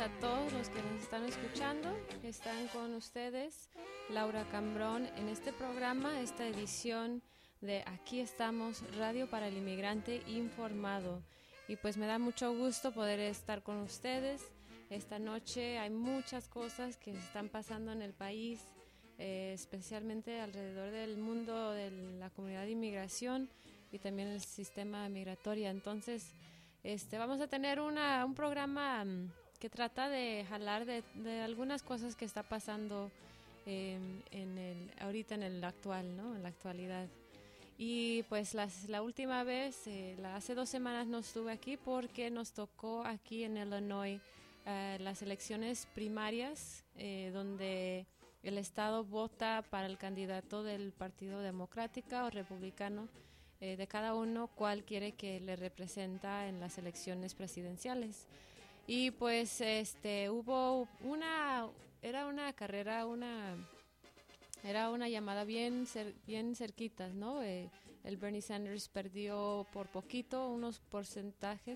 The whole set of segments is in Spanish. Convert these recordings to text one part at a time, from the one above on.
a todos los que nos están escuchando. Están con ustedes Laura Cambrón en este programa, esta edición de Aquí estamos, Radio para el Inmigrante Informado. Y pues me da mucho gusto poder estar con ustedes. Esta noche hay muchas cosas que están pasando en el país, especialmente alrededor del mundo de la comunidad de inmigración y también el sistema migratorio. Entonces, vamos a tener un programa que trata de hablar de algunas cosas que está pasando ahorita en el actual, ¿no? En la actualidad. Y pues la última vez, hace 2 semanas no estuve aquí porque nos tocó aquí en Illinois las elecciones primarias, donde el estado vota para el candidato del Partido Democrático o Republicano, de cada uno cuál quiere que le representa en las elecciones presidenciales. Y pues hubo era una carrera, era una llamada bien cerquita, ¿no? El Bernie Sanders perdió por poquito, unos porcentajes,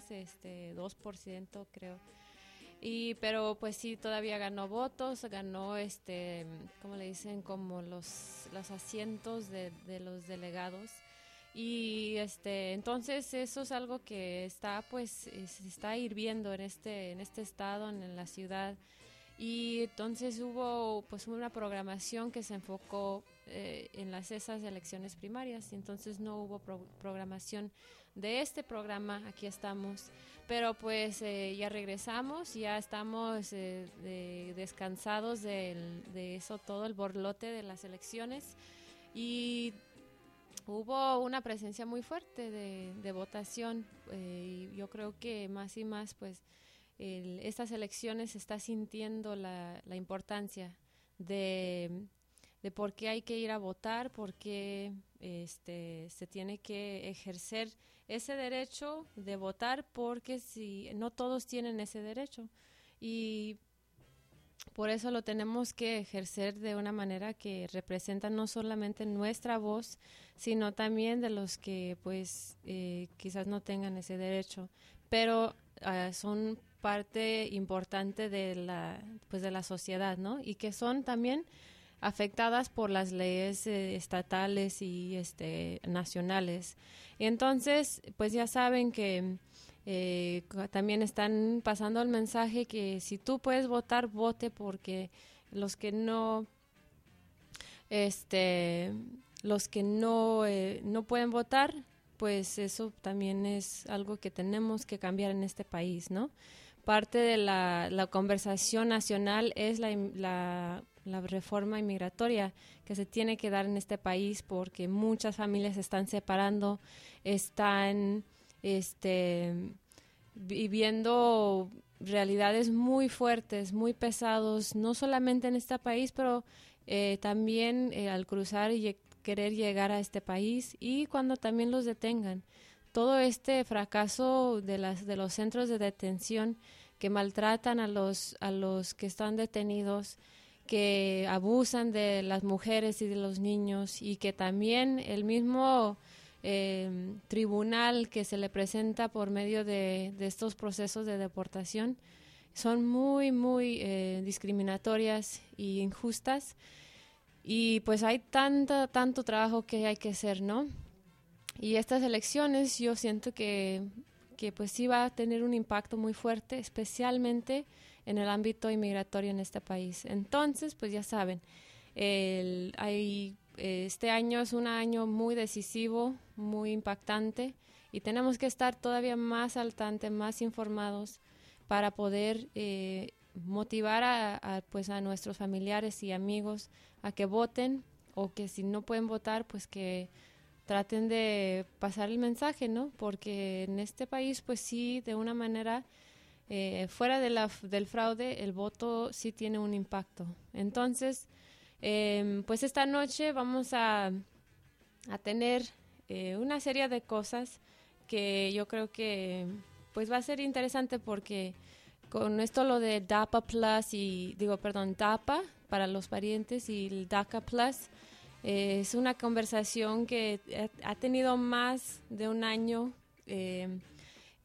2% creo. Pero pues sí, todavía ganó votos, ganó, ¿cómo le dicen? Como los asientos de los delegados. Y entonces eso es algo que está se está hirviendo en este estado, en la ciudad. Y entonces hubo pues una programación que se enfocó en esas elecciones primarias, y entonces no hubo programación de este programa. Aquí estamos, pero pues ya regresamos, ya estamos descansados de eso, todo el borlote de las elecciones, y hubo una presencia muy fuerte de votación, y yo creo que más y más pues estas elecciones se está sintiendo la importancia de por qué hay que ir a votar, por qué se tiene que ejercer ese derecho de votar, porque si no todos tienen ese derecho, y por eso lo tenemos que ejercer de una manera que representa no solamente nuestra voz, sino también de los que pues quizás no tengan ese derecho, pero son parte importante de la sociedad, ¿no? Y que son también afectadas por las leyes estatales y nacionales. Y entonces, pues ya saben que también están pasando el mensaje que si tú puedes votar, vote, porque los que no no pueden votar, pues eso también es algo que tenemos que cambiar en este país, ¿no? Parte de la conversación nacional es la reforma inmigratoria que se tiene que dar en este país, porque muchas familias se están separando, están viviendo realidades muy fuertes, muy pesados, no solamente en este país, pero también al cruzar y querer llegar a este país, y cuando también los detengan. Todo este fracaso de los centros de detención que maltratan a los que están detenidos, que abusan de las mujeres y de los niños, y que también el mismo tribunal que se le presenta por medio de estos procesos de deportación son muy, muy discriminatorias y injustas. Y pues hay tanto trabajo que hay que hacer, ¿no? Y estas elecciones yo siento que pues sí va a tener un impacto muy fuerte, especialmente en el ámbito inmigratorio en este país. Entonces, pues ya saben, este año es un año muy decisivo, muy impactante, y tenemos que estar todavía más al tanto, más informados, para poder motivar a nuestros familiares y amigos a que voten, o que si no pueden votar, pues que traten de pasar el mensaje, ¿no? Porque en este país, pues sí, de una manera, fuera del fraude, el voto sí tiene un impacto. Entonces, pues esta noche vamos a tener una serie de cosas que yo creo que pues va a ser interesante, porque con esto lo de DAPA Plus DAPA para los parientes y el DACA Plus, es una conversación que ha tenido más de un año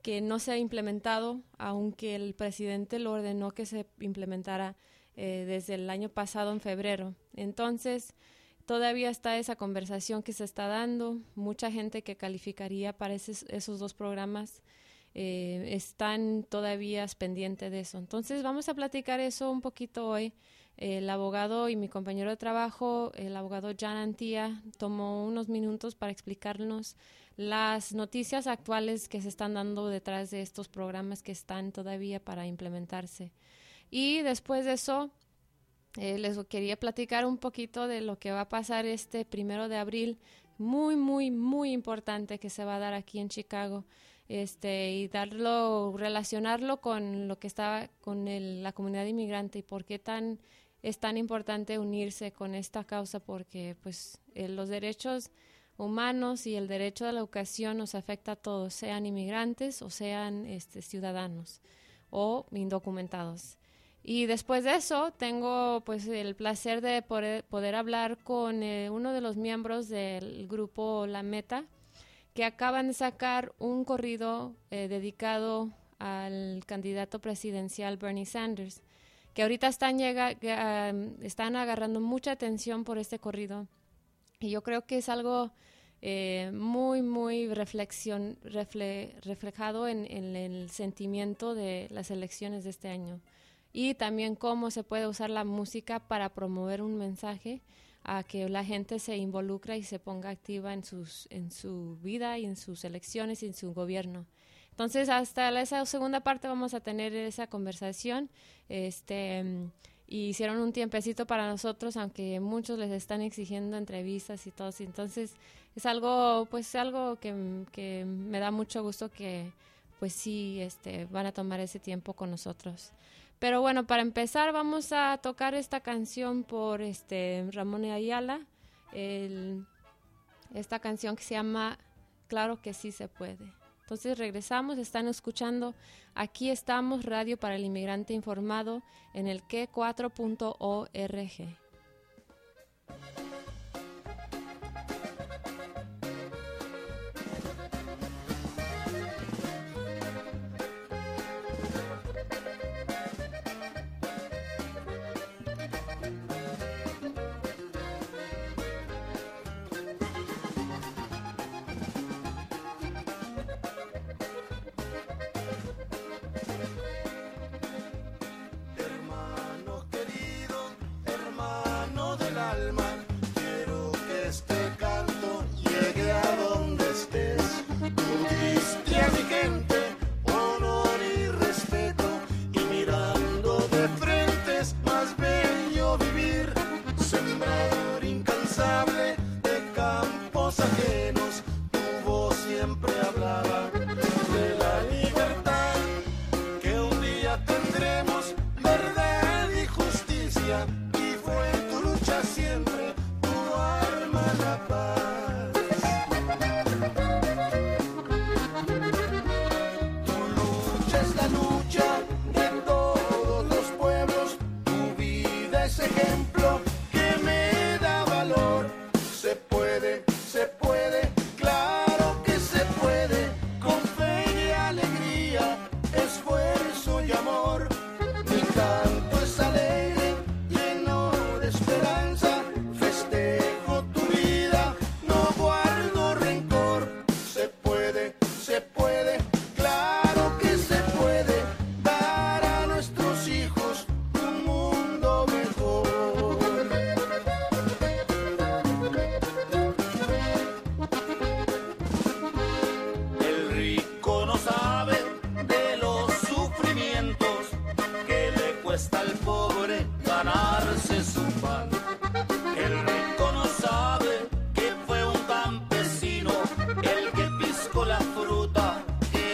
que no se ha implementado, aunque el presidente lo ordenó que se implementara desde el año pasado en febrero. Entonces, todavía está esa conversación que se está dando. Mucha gente que calificaría para esos dos programas están todavía pendientes de eso. Entonces, vamos a platicar eso un poquito hoy. El abogado y mi compañero de trabajo, el abogado Jan Antía, tomó unos minutos para explicarnos las noticias actuales que se están dando detrás de estos programas que están todavía para implementarse. Y después de eso, les quería platicar un poquito de lo que va a pasar este 1 de abril, muy, muy, muy importante que se va a dar aquí en Chicago, y relacionarlo con lo que está con la comunidad inmigrante y por qué es tan importante unirse con esta causa, porque pues los derechos humanos y el derecho a la educación nos afecta a todos, sean inmigrantes o sean ciudadanos o indocumentados. Y después de eso tengo pues el placer de poder hablar con uno de los miembros del grupo La Meta, que acaban de sacar un corrido dedicado al candidato presidencial Bernie Sanders, que ahorita están agarrando mucha atención por este corrido. Y yo creo que es algo muy, muy reflejado en el sentimiento de las elecciones de este año. Y también cómo se puede usar la música para promover un mensaje a que la gente se involucra y se ponga activa en su vida y en sus elecciones y en su gobierno. Entonces, hasta esa segunda parte vamos a tener esa conversación. Y hicieron un tiempecito para nosotros, aunque muchos les están exigiendo entrevistas y todo. Entonces, es algo que me da mucho gusto que, pues sí, van a tomar ese tiempo con nosotros. Pero bueno, para empezar vamos a tocar esta canción por Ramón Ayala, esta canción que se llama Claro que sí se puede. Entonces regresamos, están escuchando Aquí Estamos, Radio para el Inmigrante Informado en el que4.org. Fruta que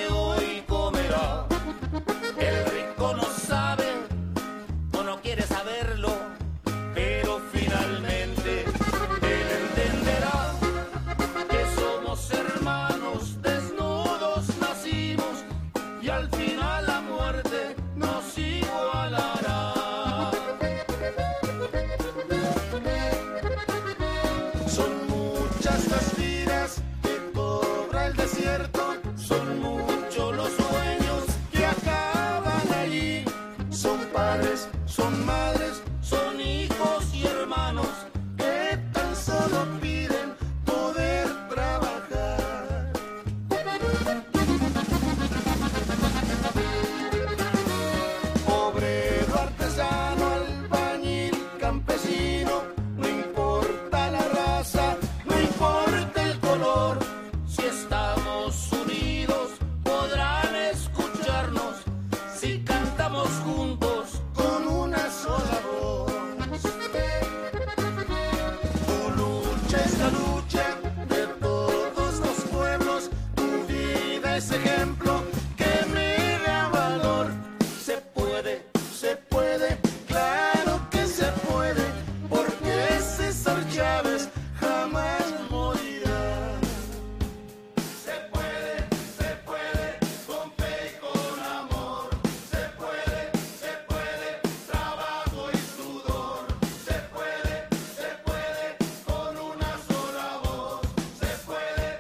ese ejemplo que me da valor. Se puede, claro que se puede, porque César Chávez jamás morirá. Se puede, con fe y con amor. Se puede, trabajo y sudor. Se puede, con una sola voz. Se puede.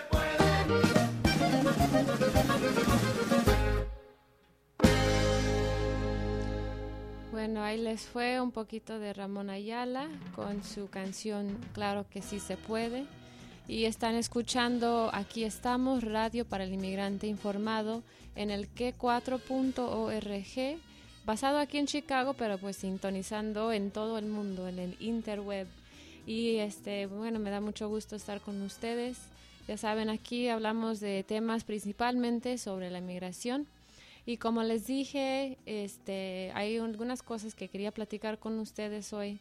Bueno, ahí les fue un poquito de Ramón Ayala con su canción Claro que sí se puede. Y están escuchando Aquí estamos, Radio para el Inmigrante Informado, en el que4.org, basado aquí en Chicago, pero pues sintonizando en todo el mundo, en el interweb. Y bueno, me da mucho gusto estar con ustedes. Ya saben, aquí hablamos de temas principalmente sobre la inmigración. Y como les dije, hay algunas cosas que quería platicar con ustedes hoy.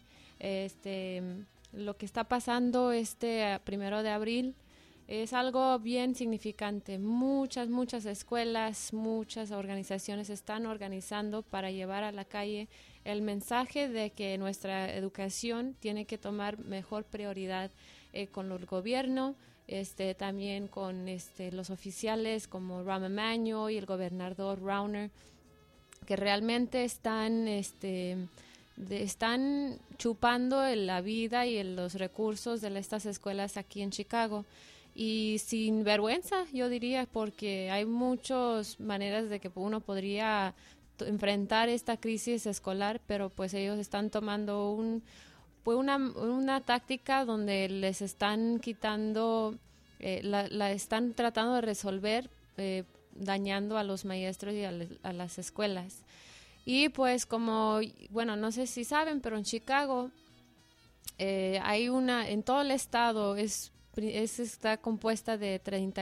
Lo que está pasando 1 de abril es algo bien significante. Muchas escuelas, muchas organizaciones están organizando para llevar a la calle el mensaje de que nuestra educación tiene que tomar mejor prioridad con el gobierno, también con los oficiales como Rahm Emanuel y el gobernador Rauner, que realmente están chupando la vida y los recursos de estas escuelas aquí en Chicago. Y sin vergüenza, yo diría, porque hay muchas maneras de que uno podría enfrentar esta crisis escolar, pero pues ellos están tomando una táctica donde les están quitando, la están tratando de resolver dañando a los maestros y a las escuelas. Y pues bueno, no sé si saben, pero en Chicago en todo el estado está compuesta de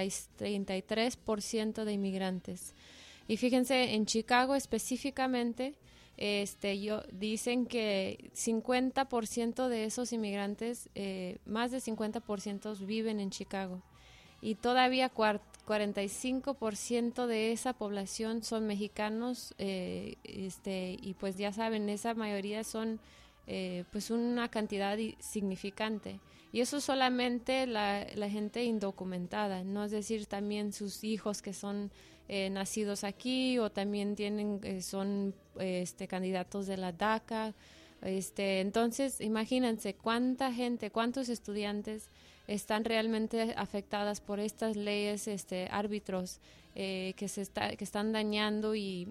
33% de inmigrantes. Y fíjense, en Chicago específicamente, dicen que 50% de esos inmigrantes, más de 50% viven en Chicago. Y todavía 45% de esa población son mexicanos, y pues ya saben, esa mayoría son pues una cantidad significante. Y eso solamente la gente indocumentada, ¿no? Es decir, también sus hijos que son nacidos aquí o también son candidatos de la DACA. Entonces, imagínense cuánta gente, cuántos estudiantes están realmente afectadas por estas leyes, árbitros que están dañando y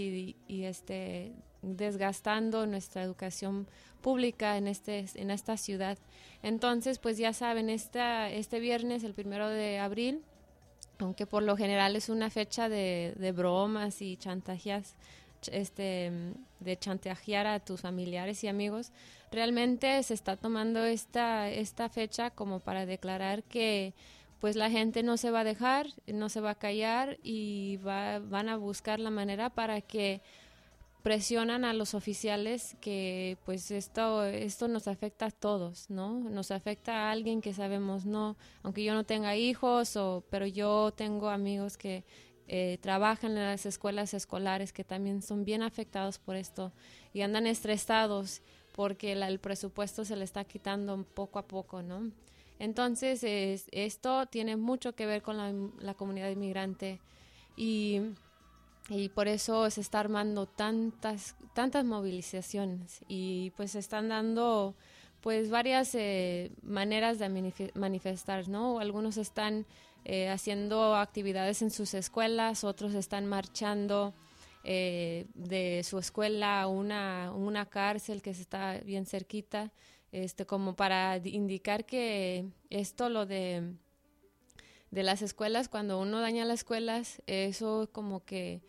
desgastando nuestra educación pública en esta ciudad. Entonces, pues ya saben, este viernes, el 1 de abril, aunque por lo general es una fecha de bromas y chantajes, de chantajear a tus familiares y amigos, realmente se está tomando esta fecha como para declarar que pues la gente no se va a dejar, no se va a callar y van a buscar la manera para que presionan a los oficiales que pues esto nos afecta a todos, ¿no? Nos afecta a alguien que sabemos, no, aunque yo no tenga hijos, pero yo tengo amigos que trabajan en las escuelas escolares que también son bien afectados por esto y andan estresados porque el presupuesto se le está quitando poco a poco, ¿no? Entonces esto tiene mucho que ver con la comunidad inmigrante y por eso se está armando tantas movilizaciones y pues se están dando pues varias maneras de manifestar, ¿no? Algunos están haciendo actividades en sus escuelas, otros están marchando de su escuela a una cárcel que está bien cerquita, como para indicar que lo de las escuelas, cuando uno daña las escuelas, eso como que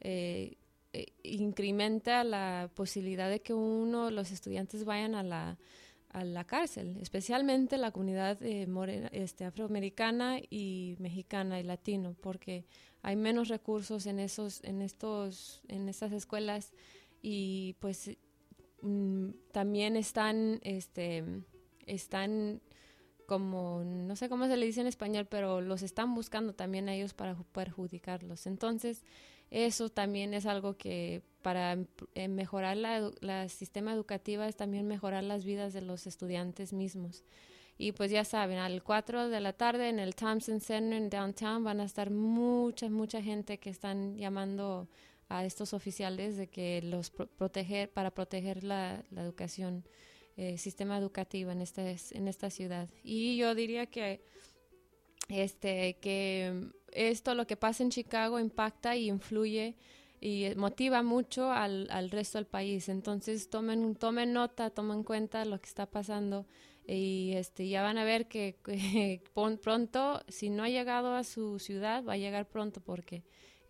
incrementa la posibilidad de que los estudiantes vayan a la cárcel, especialmente la comunidad afroamericana y mexicana y latino, porque hay menos recursos en estas escuelas y pues también están como, no sé cómo se le dice en español, pero los están buscando también a ellos para perjudicarlos. Entonces, eso también es algo que para mejorar la sistema educativa es también mejorar las vidas de los estudiantes mismos. Y pues ya saben, a las 4 de la tarde en el Thompson Center en Downtown van a estar mucha gente que están llamando a estos oficiales de que para proteger la educación, sistema educativo en esta ciudad. Y yo diría que esto, lo que pasa en Chicago, impacta y influye y motiva mucho al resto del país. Entonces tomen nota, tomen en cuenta lo que está pasando y ya van a ver que pronto, si no ha llegado a su ciudad, va a llegar pronto, porque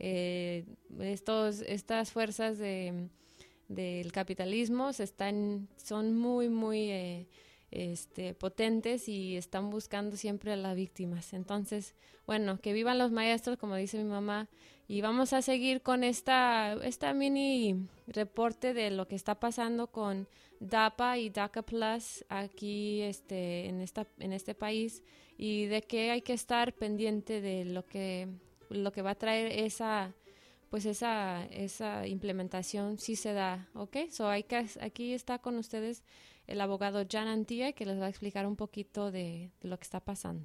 estas fuerzas del capitalismo son muy potentes y están buscando siempre a las víctimas. Entonces, bueno, que vivan los maestros, como dice mi mamá, y vamos a seguir con esta mini reporte de lo que está pasando con DAPA y DACA Plus aquí en este país, y de que hay que estar pendiente de lo que va a traer esa implementación, si se da, ¿ok? Aquí está con ustedes el abogado Jan Antía, que les va a explicar un poquito de lo que está pasando.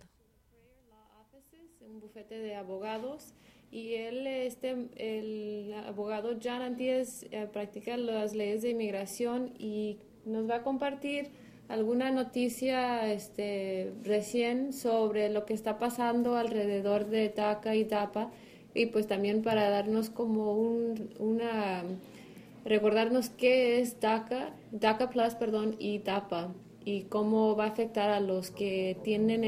Un bufete de abogados, y el abogado Jan Antía practica las leyes de inmigración y nos va a compartir alguna noticia recién sobre lo que está pasando alrededor de DACA y DAPA, y pues también para darnos como recordarnos qué es DACA Plus, y DAPA, y cómo va a afectar a los que tienen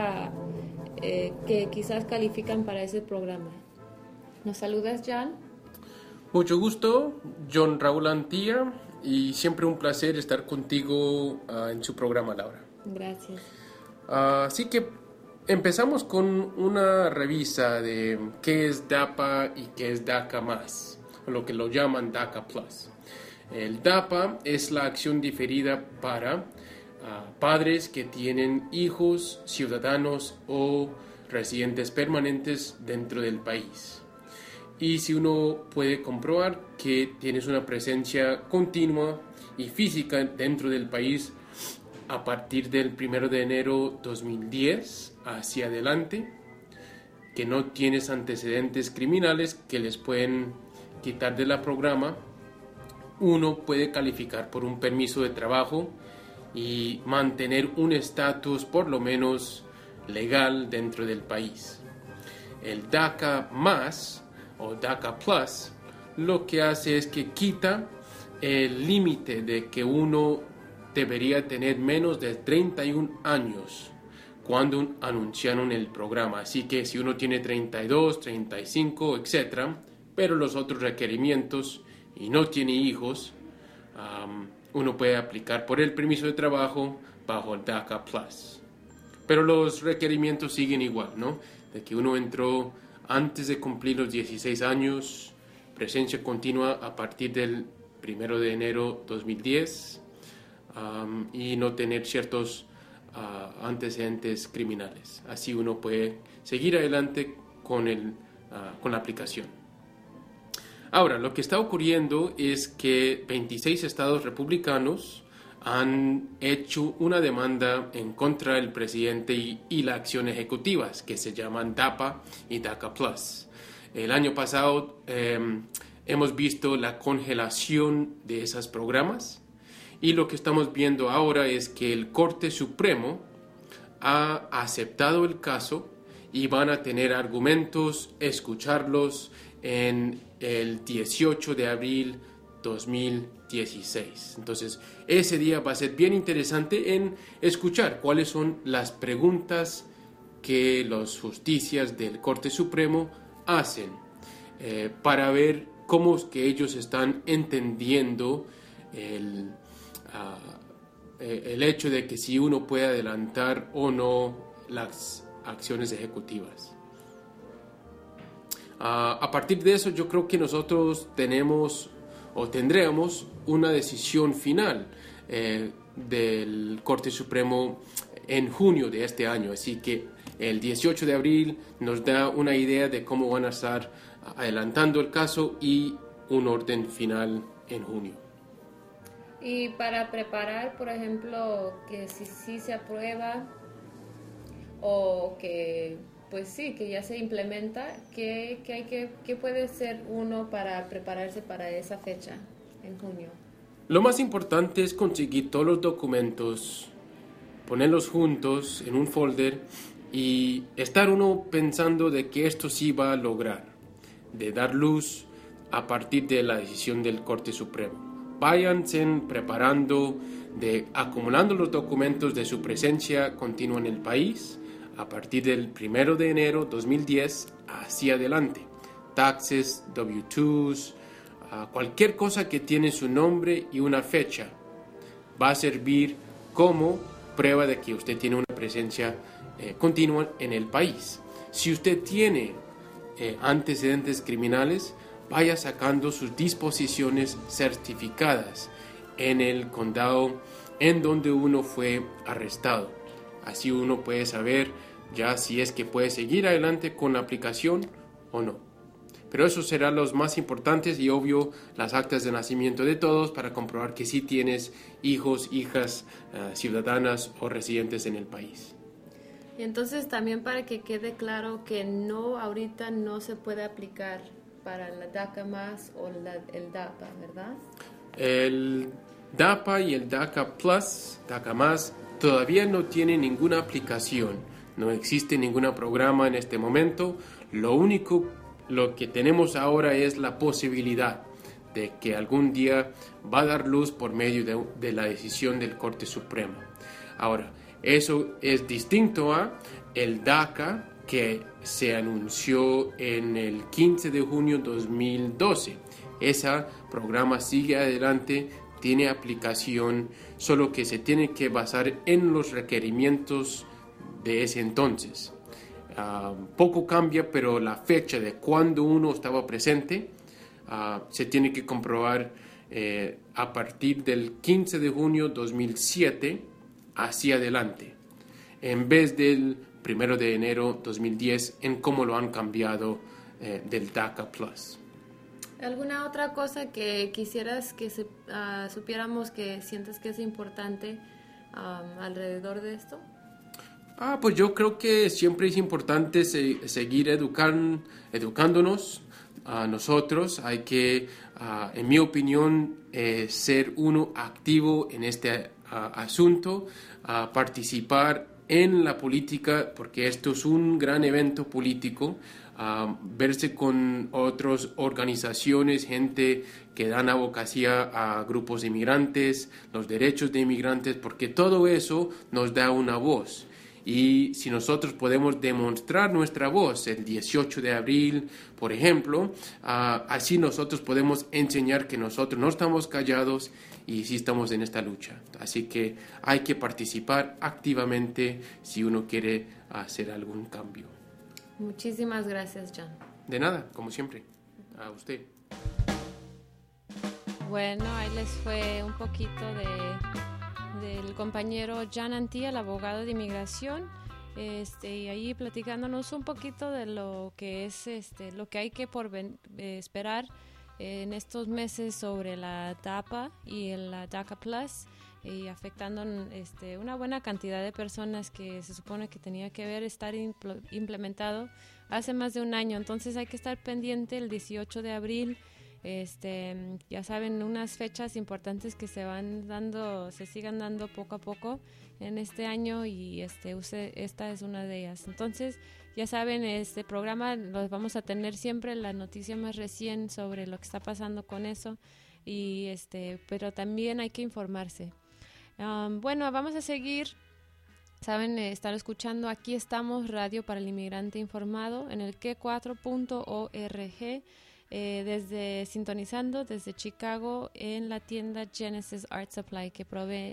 que quizás califican para ese programa. ¿Nos saludas, Jan? Mucho gusto, John Raúl Antía, y siempre un placer estar contigo en su programa, Laura. Gracias. Así que empezamos con una revisa de qué es DAPA y qué es DACA más, o lo que lo llaman DACA Plus. El DAPA es la acción diferida para padres que tienen hijos, ciudadanos o residentes permanentes dentro del país. Y si uno puede comprobar que tienes una presencia continua y física dentro del país a partir del 1 de enero 2010 hacia adelante, que no tienes antecedentes criminales que les pueden quitar de la programa, uno puede calificar por un permiso de trabajo y mantener un estatus por lo menos legal dentro del país. El DACA más o DACA Plus lo que hace es que quita el límite de que uno debería tener menos de 31 años cuando anunciaron el programa. Así que si uno tiene 32, 35, etc., pero los otros requerimientos y no tiene hijos, uno puede aplicar por el permiso de trabajo bajo el DACA Plus. Pero los requerimientos siguen igual, ¿no? De que uno entró antes de cumplir los 16 años, presencia continua a partir del 1 de enero 2010, y no tener ciertos antecedentes criminales. Así uno puede seguir adelante con la aplicación. Ahora, lo que está ocurriendo es que 26 estados republicanos han hecho una demanda en contra del presidente y la acción ejecutivas, que se llaman DAPA y DACA Plus. El año pasado hemos visto la congelación de esos programas, y lo que estamos viendo ahora es que el Corte Supremo ha aceptado el caso y van a tener argumentos, escucharlos en el 18 de abril 2016. Entonces, ese día va a ser bien interesante en escuchar cuáles son las preguntas que los justicias del Corte Supremo hacen para ver cómo es que ellos están entendiendo el hecho de que si uno puede adelantar o no las acciones ejecutivas. A partir de eso, yo creo que nosotros tendremos una decisión final del Corte Supremo en junio de este año. Así que el 18 de abril nos da una idea de cómo van a estar adelantando el caso y un orden final en junio. Y para preparar, por ejemplo, que si sí se aprueba o que pues sí, que ya se implementa, ¿qué puede ser uno para prepararse para esa fecha en junio? Lo más importante es conseguir todos los documentos, ponerlos juntos en un folder y estar uno pensando de que esto sí va a lograr, de dar luz a partir de la decisión del Corte Supremo. Váyanse preparando, acumulando los documentos de su presencia continua en el país a partir del 1 de enero 2010 hacia adelante. Taxes, W-2s, cualquier cosa que tiene su nombre y una fecha va a servir como prueba de que usted tiene una presencia continua en el país. Si usted tiene antecedentes criminales, vaya sacando sus disposiciones certificadas en el condado en donde uno fue arrestado. Así uno puede saber ya si es que puede seguir adelante con la aplicación o no. Pero eso será los más importantes y obvio las actas de nacimiento de todos para comprobar que sí tienes hijos, hijas, ciudadanas o residentes en el país. Y entonces también para que quede claro que ahorita no se puede aplicar para la DACA más o el DAPA, ¿verdad? El DAPA y el DACA Plus, DACA más, todavía no tienen ninguna aplicación. No existe ningún programa en este momento. Lo que tenemos ahora es la posibilidad de que algún día va a dar luz por medio de la decisión del Corte Supremo. Ahora, eso es distinto a el DACA que se anunció en el 15 de junio de 2012. Ese programa sigue adelante, tiene aplicación, solo que se tiene que basar en los requerimientos de ese entonces. Poco cambia, pero la fecha de cuando uno estaba presente se tiene que comprobar a partir del 15 de junio 2007 hacia adelante, en vez del 1 de enero 2010 en cómo lo han cambiado del DACA Plus. ¿Alguna otra cosa que quisieras que supiéramos que sientes que es importante alrededor de esto? Pues yo creo que siempre es importante seguir educándonos a nosotros. Hay que, en mi opinión, ser uno activo en este asunto, participar en la política, porque esto es un gran evento político, verse con otras organizaciones, gente que dan abogacía a grupos de inmigrantes, los derechos de inmigrantes, porque todo eso nos da una voz. Y si nosotros podemos demostrar nuestra voz el 18 de abril, por ejemplo, así nosotros podemos enseñar que nosotros no estamos callados y sí estamos en esta lucha. Así que hay que participar activamente si uno quiere hacer algún cambio. Muchísimas gracias, John. De nada, como siempre. A usted. Bueno, ahí les fue un poquito del compañero John Antía, el abogado de inmigración, y ahí platicándonos un poquito de lo que es lo que hay que esperar en estos meses sobre la DAPA y la DACA Plus, y afectando una buena cantidad de personas que se supone que tenía que estar implementado hace más de un año. Entonces hay que estar pendiente el 18 de abril. Ya saben, unas fechas importantes que se sigan dando poco a poco en este año, y esta es una de ellas. Entonces, ya saben, este programa los vamos a tener siempre la noticia más recién sobre lo que está pasando con eso, y pero también hay que informarse. Bueno, vamos a seguir. Saben, estar escuchando Aquí Estamos, Radio para el Inmigrante Informado, en el Q4.org. Sintonizando desde Chicago en la tienda Genesis Art Supply, que provee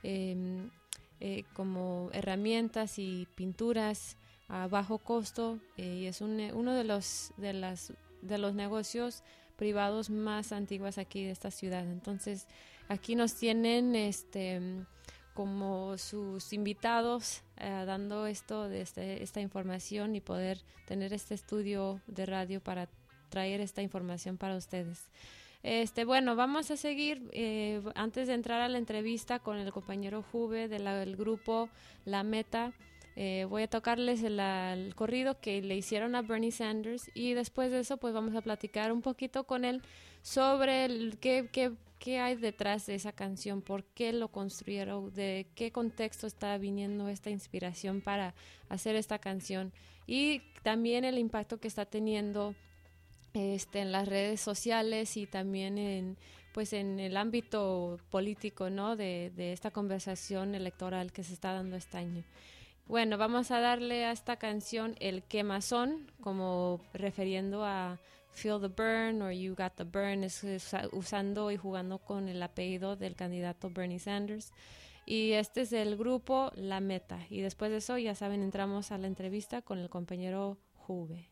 como herramientas y pinturas a bajo costo, y es uno de los negocios privados más antiguos aquí de esta ciudad. Entonces aquí nos tienen como sus invitados dando esta información y poder tener este estudio de radio para traer esta información para ustedes. Bueno, vamos a seguir antes de entrar a la entrevista con el compañero Juve del grupo La Meta. Voy a tocarles el corrido que le hicieron a Bernie Sanders y después de eso pues vamos a platicar un poquito con él sobre qué hay detrás de esa canción, por qué lo construyeron, de qué contexto está viniendo esta inspiración para hacer esta canción y también el impacto que está teniendo en las redes sociales y también en el ámbito político, ¿no? de esta conversación electoral que se está dando este año. Bueno, vamos a darle a esta canción el quemazón, como refiriendo a Feel the Burn or You Got the Burn, usando y jugando con el apellido del candidato Bernie Sanders. Y este es el grupo La Meta. Y después de eso, ya saben, entramos a la entrevista con el compañero Juve.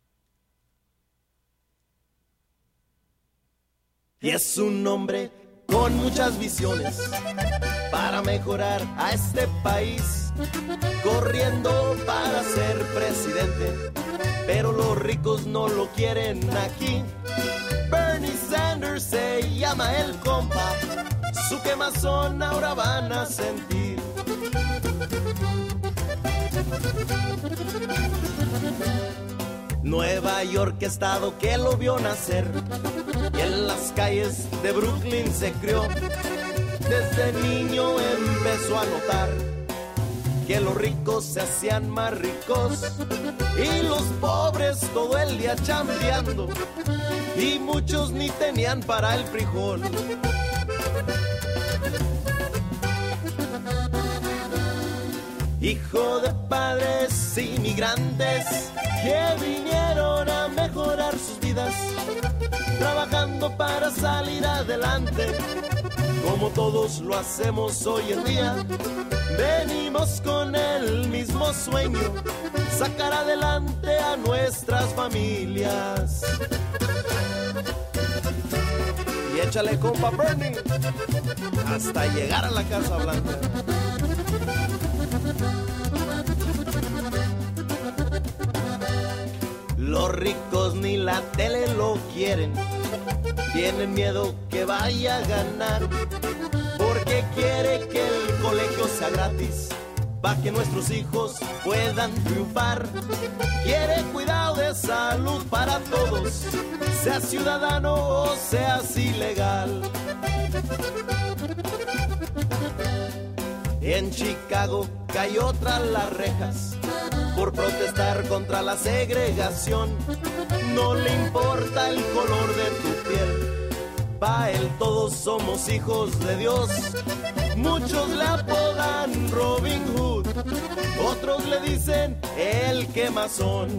Y es un hombre con muchas visiones para mejorar a este país, corriendo para ser presidente, pero los ricos no lo quieren aquí. Bernie Sanders se llama el compa, su quemazón ahora van a sentir. Nueva York, estado que lo vio nacer, y en las calles de Brooklyn se crió. Desde niño empezó a notar que los ricos se hacían más ricos y los pobres todo el día chambeando, y muchos ni tenían para el frijol. Hijo de padres inmigrantes que vinieron a mejorar sus vidas, trabajando para salir adelante, como todos lo hacemos hoy en día. Venimos con el mismo sueño, sacar adelante a nuestras familias. Y échale, compa Bernie, hasta llegar a la Casa Blanca. Los ricos ni la tele lo quieren, tienen miedo que vaya a ganar, porque quiere que el colegio sea gratis, para que nuestros hijos puedan triunfar. Quiere cuidado de salud para todos, sea ciudadano o seas ilegal. En Chicago cayó tras las rejas por protestar contra la segregación. No le importa el color de tu piel, pa' él todos somos hijos de Dios. Muchos le apodan Robin Hood, otros le dicen el quemazón.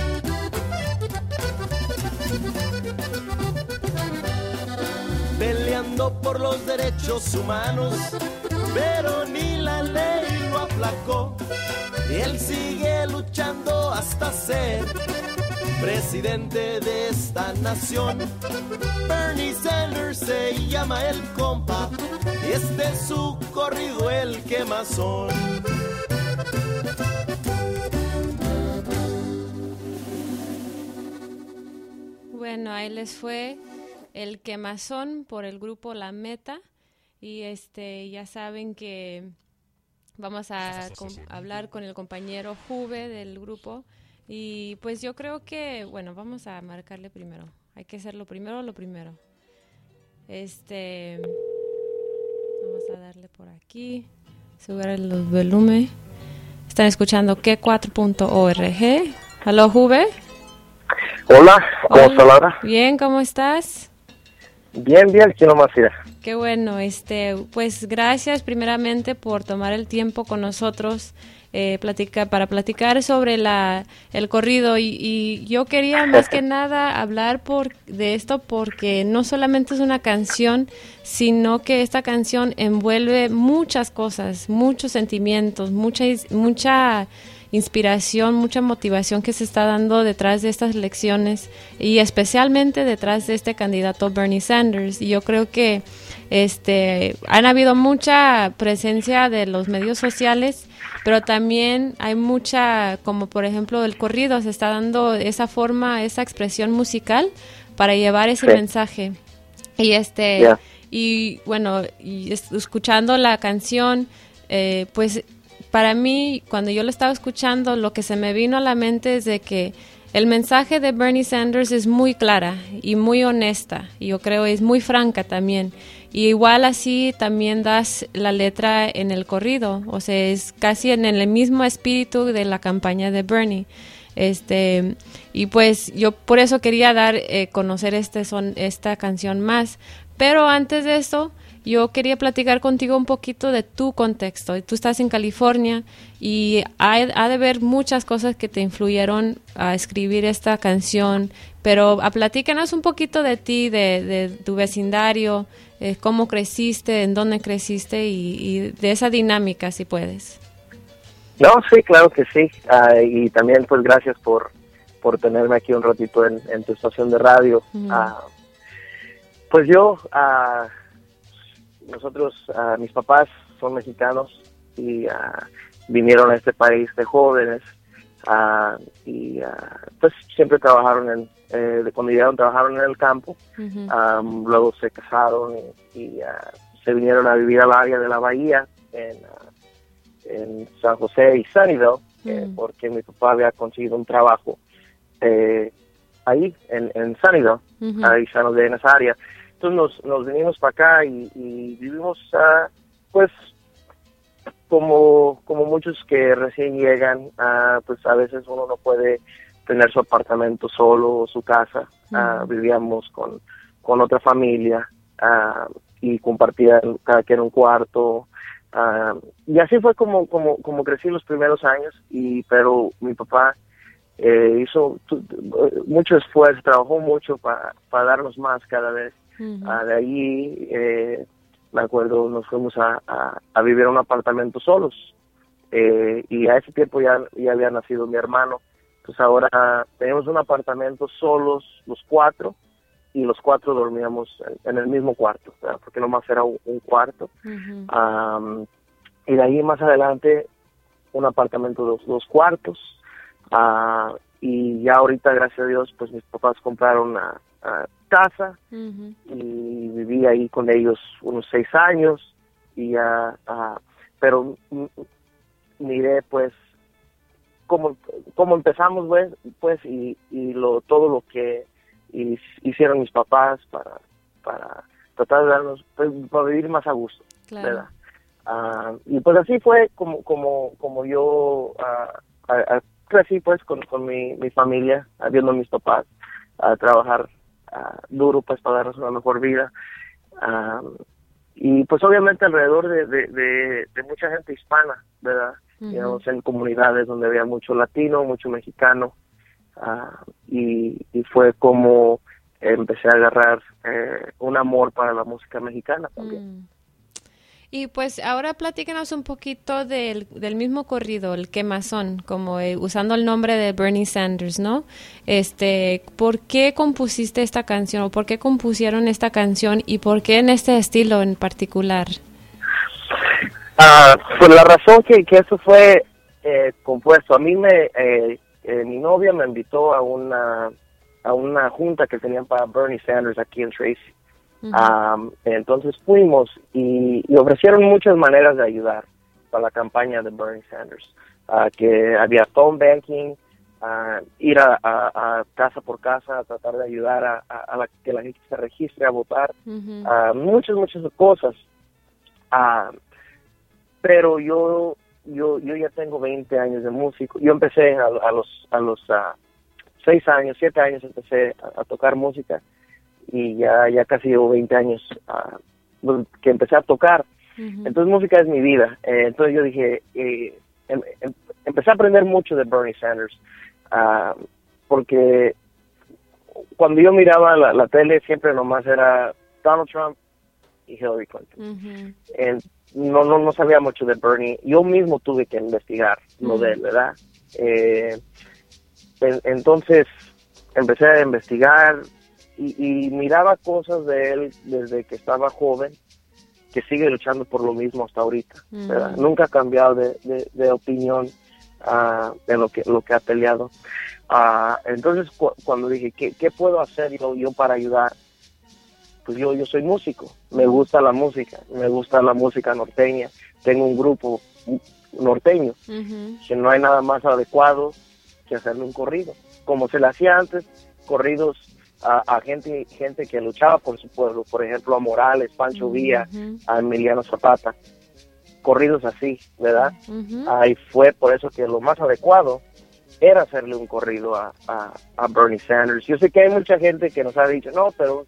Peleando por los derechos humanos, pero ni la ley lo aplacó. Y él sigue luchando hasta ser presidente de esta nación. Bernie Sanders se llama el compa, y este es su corrido, el quemazón. Bueno, ahí les fue el quemazón por el grupo La Meta. Y ya saben que vamos a hablar con el compañero Juve del grupo. Y pues yo creo que, bueno, vamos a marcarle primero. Hay que hacer lo primero. Vamos a darle por aquí, subir el volumen. Están escuchando Q4.org. ¿Aló, Juve? Hola, ¿cómo está Laura? Bien, ¿cómo estás? Bien, aquí nomás, mira. Qué bueno, pues gracias primeramente por tomar el tiempo con nosotros para platicar sobre el corrido y yo quería más que nada hablar de esto porque no solamente es una canción, sino que esta canción envuelve muchas cosas, muchos sentimientos, mucha inspiración, mucha motivación que se está dando detrás de estas elecciones y especialmente detrás de este candidato Bernie Sanders. Y yo creo que han habido mucha presencia de los medios sociales, pero también hay mucha, como por ejemplo el corrido, se está dando esa forma, esa expresión musical para llevar ese mensaje. Y y bueno, escuchando la canción, pues para mí, cuando yo lo estaba escuchando, lo que se me vino a la mente es de que el mensaje de Bernie Sanders es muy clara y muy honesta, y yo creo es muy franca también. Y igual así también das la letra en el corrido, o sea, es casi en el mismo espíritu de la campaña de Bernie. Y pues yo por eso quería conocer esta canción más. Pero antes de eso, yo quería platicar contigo un poquito de tu contexto. Tú estás en California y ha de haber muchas cosas que te influyeron a escribir esta canción, pero platícanos un poquito de ti, de tu vecindario, cómo creciste, en dónde creciste y de esa dinámica, si puedes. No, sí, claro que sí. Y también, pues, gracias por tenerme aquí un ratito en tu estación de radio. Pues yo, mis papás son mexicanos y vinieron a este país de jóvenes pues siempre trabajaron cuando llegaron trabajaron en el campo. Luego se casaron y se vinieron a vivir al área de la bahía en San José y Sunnyvale, porque mi papá había conseguido un trabajo ahí en Sunnyvale, ahí en esa área. Entonces nos vinimos para acá y vivimos, pues, como muchos que recién llegan, pues a veces uno no puede tener su apartamento solo o su casa. Vivíamos con otra familia y compartían cada quien un cuarto. Y así fue como crecí los primeros años, pero mi papá hizo mucho esfuerzo, trabajó mucho para darnos más cada vez. De allí, me acuerdo, nos fuimos a vivir en un apartamento solos, y a ese tiempo ya había nacido mi hermano. Entonces ahora tenemos un apartamento solos los cuatro, y los cuatro dormíamos en el mismo cuarto, ¿verdad? Porque nomás era un cuarto. Y de ahí más adelante un apartamento de dos cuartos, y ya ahorita, gracias a Dios, pues mis papás compraron una casa, y viví ahí con ellos unos 6 años, y pero miré pues cómo empezamos, pues y todo lo que hicieron mis papás para tratar de darnos, pues, para vivir más a gusto, claro. ¿Verdad? Y pues así fue como yo crecí, pues, con mi familia, viendo a mis papás trabajar duro, pues, para darnos una mejor vida. Y pues obviamente alrededor de mucha gente hispana, ¿verdad? Digamos, en comunidades donde había mucho latino, mucho mexicano, y fue como empecé a agarrar un amor para la música mexicana también. Y pues ahora platícanos un poquito del mismo corrido, el Quemazón, como usando el nombre de Bernie Sanders, ¿no? ¿Por qué compusiste esta canción o por qué compusieron esta canción y por qué en este estilo en particular? Pues la razón que eso fue compuesto, a mí mi novia me invitó a una junta que tenían para Bernie Sanders aquí en Tracy. Entonces fuimos y ofrecieron muchas maneras de ayudar para la campaña de Bernie Sanders, que había phone banking, ir a casa por casa a tratar de ayudar a que la gente se registre a votar, muchas cosas, pero yo ya tengo 20 años de músico. Yo empecé a los 6 años, 7 años empecé a tocar música, y ya casi llevo 20 años que empecé a tocar. Entonces música es mi vida. Entonces yo dije, empecé a aprender mucho de Bernie Sanders, porque cuando yo miraba la tele siempre nomás era Donald Trump y Hillary Clinton. No sabía mucho de Bernie. Yo mismo tuve que investigar lo de él, ¿verdad? Entonces empecé a investigar y miraba cosas de él desde que estaba joven, que sigue luchando por lo mismo hasta ahorita, ¿verdad? Nunca ha cambiado de opinión en lo que ha peleado. Entonces cuando dije, ¿qué puedo hacer yo para ayudar? Pues yo soy músico, me gusta la música norteña, tengo un grupo norteño, que no hay nada más adecuado que hacerle un corrido, como se le hacía antes, corridos a gente que luchaba por su pueblo, por ejemplo a Morales, Pancho Villa, a Emiliano Zapata, corridos así, ¿verdad? Y fue por eso que lo más adecuado era hacerle un corrido a Bernie Sanders. Yo sé que hay mucha gente que nos ha dicho, no, pero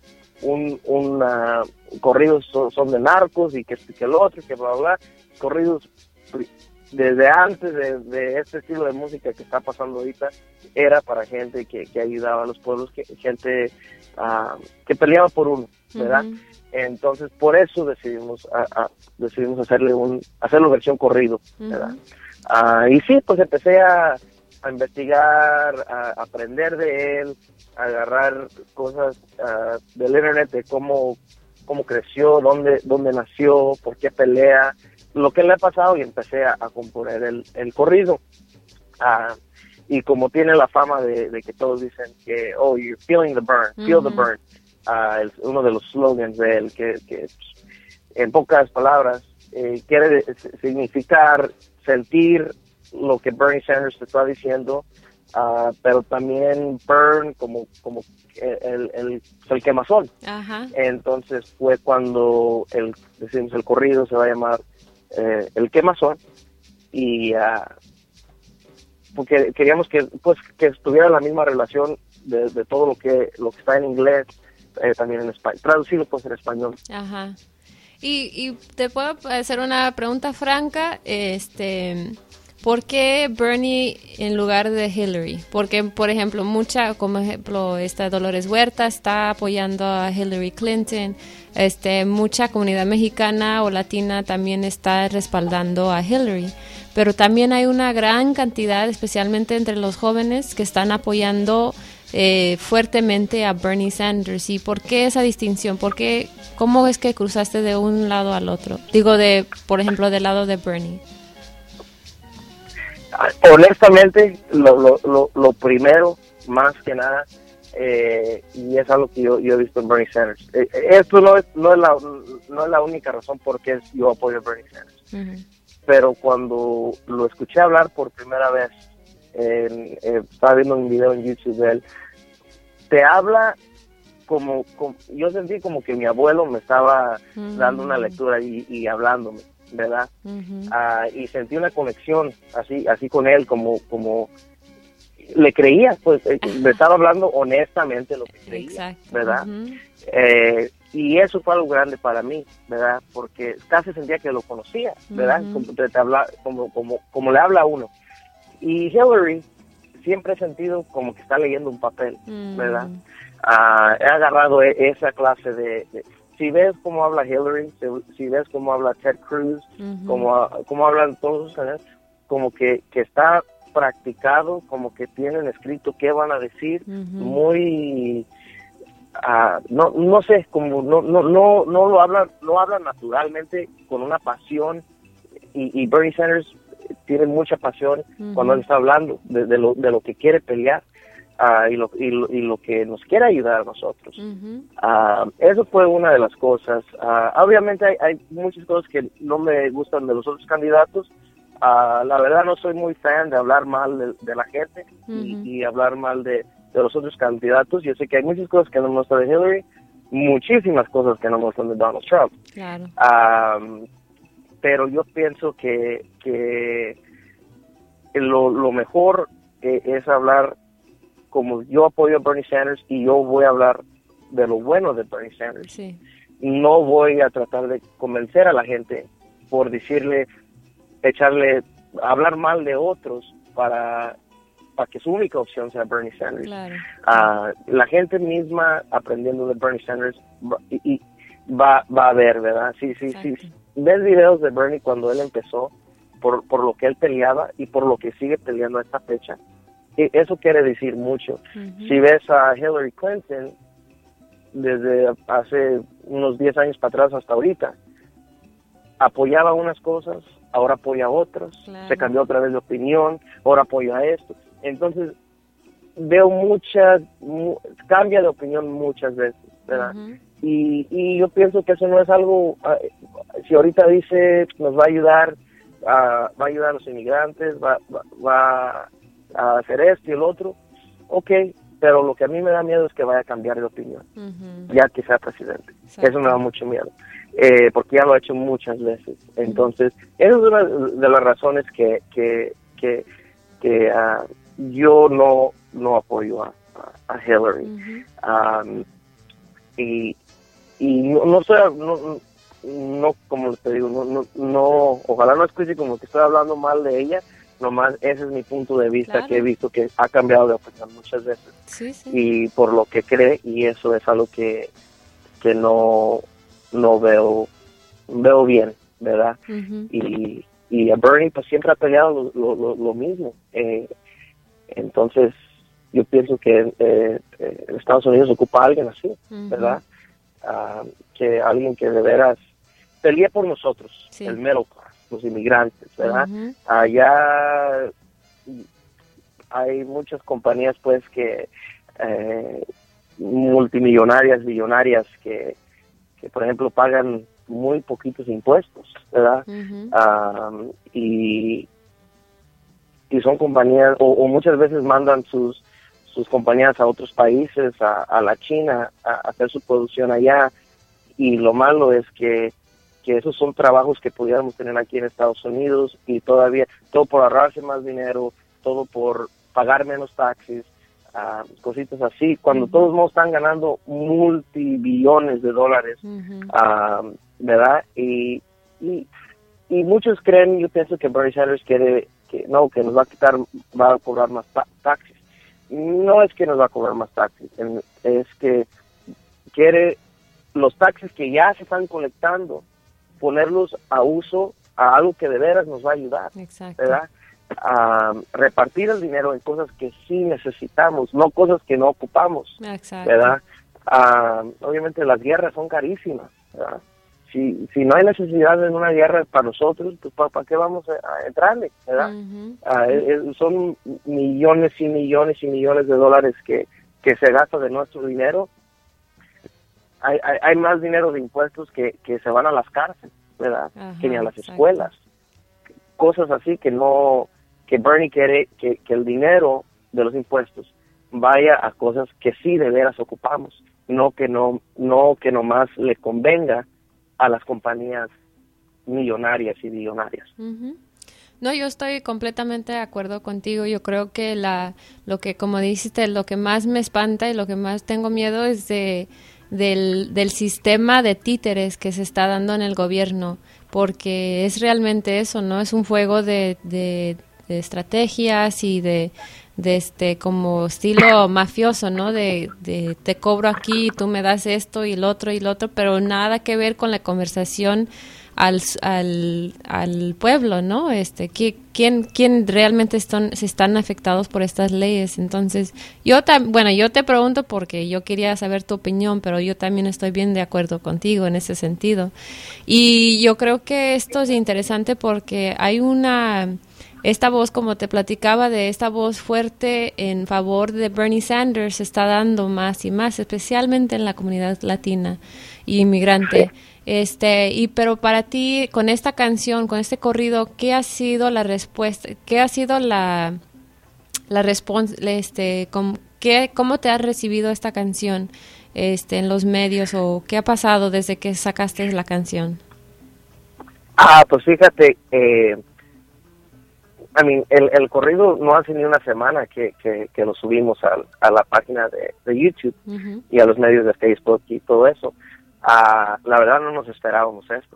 corridos son de narcos y que el otro, que bla, bla, corridos desde antes de este estilo de música que está pasando ahorita, era para gente que ayudaba a los pueblos, gente que peleaba por uno, ¿verdad? Entonces, por eso decidimos hacerlo versión corrido, ¿verdad? Y sí, pues empecé a investigar, a aprender de él, a agarrar cosas del internet de cómo creció, dónde nació, por qué pelea, lo que le ha pasado, y empecé a componer el corrido. Y como tiene la fama de que todos dicen que, oh, you're feeling the burn, feel the burn, uno de los slogans de él, que en pocas palabras quiere significar sentir lo que Bernie Sanders te está diciendo, pero también burn como el quemazón. Entonces fue cuando decimos el corrido se va a llamar el quemazón, y porque queríamos que estuviera la misma relación de todo lo que está en inglés, también en español, traducido pues en español. Y te puedo hacer una pregunta franca, ¿por qué Bernie en lugar de Hillary? Porque, por ejemplo, como ejemplo, Dolores Huerta está apoyando a Hillary Clinton, mucha comunidad mexicana o latina también está respaldando a Hillary, pero también hay una gran cantidad, especialmente entre los jóvenes, que están apoyando fuertemente a Bernie Sanders. ¿Y por qué esa distinción? ¿Cómo es que cruzaste de un lado al otro? Digo, por ejemplo, del lado de Bernie. Honestamente, lo primero, más que nada, y es algo que yo he visto en Bernie Sanders. Esto no es la única razón por qué yo apoyo a Bernie Sanders. Pero cuando lo escuché hablar por primera vez, estaba viendo un video en YouTube de él, te habla como yo sentí como que mi abuelo me estaba dando una lectura y hablándome, ¿verdad? Y sentí una conexión así con él, como le creía, pues me estaba hablando honestamente lo que creía. Exacto. ¿Verdad? Y eso fue algo grande para mí, ¿verdad? Porque casi sentía que lo conocía, ¿verdad? Como le habla a uno. Y Hillary siempre he sentido como que está leyendo un papel, ¿verdad? He agarrado esa clase de si ves cómo habla Hillary, si ves cómo habla Ted Cruz, cómo hablan todos esos, como que está practicado, como que tienen escrito qué van a decir, muy no sé, como no lo hablan naturalmente, con una pasión, y Bernie Sanders tiene mucha pasión cuando él está hablando de lo que quiere pelear, y lo que nos quiere ayudar a nosotros. Eso fue una de las cosas. Obviamente hay muchas cosas que no me gustan de los otros candidatos. La verdad no soy muy fan de hablar mal de la gente y hablar mal de los otros candidatos. Yo sé que hay muchas cosas que no me gustan de Hillary, muchísimas cosas que no me gustan de Donald Trump. Claro. Pero yo pienso que lo mejor es hablar como yo apoyo a Bernie Sanders, y yo voy a hablar de lo bueno de Bernie Sanders. Sí. No voy a tratar de convencer a la gente por hablar mal de otros para que su única opción sea Bernie Sanders. Claro. La gente misma aprendiendo de Bernie Sanders va a ver, ¿verdad? Sí. Ves videos de Bernie cuando él empezó, por lo que él peleaba y por lo que sigue peleando a esta fecha, eso quiere decir mucho. Si ves a Hillary Clinton, desde hace unos 10 años para atrás hasta ahorita, apoyaba unas cosas, ahora apoya otras, se cambió otra vez de opinión, ahora apoya esto. Entonces, veo cambia de opinión muchas veces, ¿verdad? Y yo pienso que eso no es algo, si ahorita dice nos va a ayudar a los inmigrantes, va a hacer esto y el otro, okay, pero lo que a mí me da miedo es que vaya a cambiar de opinión, ya que sea presidente. Exacto. Eso me da mucho miedo, porque ya lo ha hecho muchas veces. Entonces, esa es una de las razones que yo no apoyo a Hillary. Y no como te digo, no, ojalá no escuche como que estoy hablando mal de ella, nomás ese es mi punto de vista, claro, que he visto que ha cambiado de opinión muchas veces. Sí. Y por lo que cree, y eso es algo que no veo bien, ¿verdad? Y a Bernie pues siempre ha peleado lo mismo. Entonces yo pienso que Estados Unidos ocupa a alguien así, ¿verdad? Que alguien que de veras pelee por nosotros, el middle class, los inmigrantes, ¿verdad? Allá hay muchas compañías pues que multimillonarias, billonarias que por ejemplo pagan muy poquitos impuestos, ¿verdad? Y son compañías, o muchas veces mandan sus compañías a otros países, a la China, a hacer su producción allá, y lo malo es que esos son trabajos que pudiéramos tener aquí en Estados Unidos, y todavía, todo por ahorrarse más dinero, todo por pagar menos taxes, cositas así, cuando todos no están ganando multibillones de dólares, ¿verdad? Y muchos creen, yo pienso que Bernie Sanders quiere que nos va a cobrar más taxes. No es que nos va a cobrar más taxes, es que quiere los taxes que ya se están colectando, ponerlos a uso, a algo que de veras nos va a ayudar. Exacto. ¿Verdad? A repartir el dinero en cosas que sí necesitamos, no cosas que no ocupamos. Exacto. ¿Verdad? Obviamente las guerras son carísimas, ¿verdad? Si no hay necesidad de una guerra para nosotros, pues ¿para qué vamos a entrarle? ¿Verdad? Son millones y millones y millones de dólares que se gasta de nuestro dinero. Hay más dinero de impuestos que se van a las cárceles, ¿verdad? Que ni a las escuelas. Cosas así que Bernie quiere que el dinero de los impuestos vaya a cosas que sí de veras ocupamos, no que nomás le convenga a las compañías millonarias y billonarias. No, yo estoy completamente de acuerdo contigo. Yo creo que lo que, como dijiste, lo que más me espanta y lo que más tengo miedo es del sistema de títeres que se está dando en el gobierno, porque es realmente eso, ¿no? Es un juego de estrategias y de como estilo mafioso, ¿no? De te cobro aquí, tú me das esto y lo otro, pero nada que ver con la conversación al pueblo, ¿no? ¿Quién realmente se están afectados por estas leyes? Entonces, yo te pregunto porque yo quería saber tu opinión, pero yo también estoy bien de acuerdo contigo en ese sentido. Y yo creo que esto es interesante porque hay esta voz, como te platicaba, de esta voz fuerte en favor de Bernie Sanders se está dando más y más, especialmente en la comunidad latina y inmigrante. Pero para ti, con esta canción, con este corrido, ¿qué ha sido la respuesta? ¿Qué ha sido la respuesta? ¿Cómo te has recibido esta canción en los medios, o qué ha pasado desde que sacaste la canción? Pues fíjate, el corrido no hace ni una semana que lo subimos a la página de YouTube y a los medios de Facebook y todo eso. La verdad no nos esperábamos esto.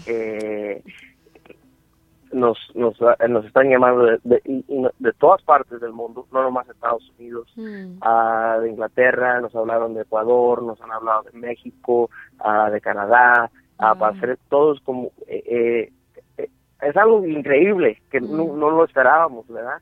Nos están llamando de todas partes del mundo, no nomás Estados Unidos, de Inglaterra, nos hablaron de Ecuador, nos han hablado de México, de Canadá, para hacer todos como es algo increíble que no lo esperábamos, ¿verdad?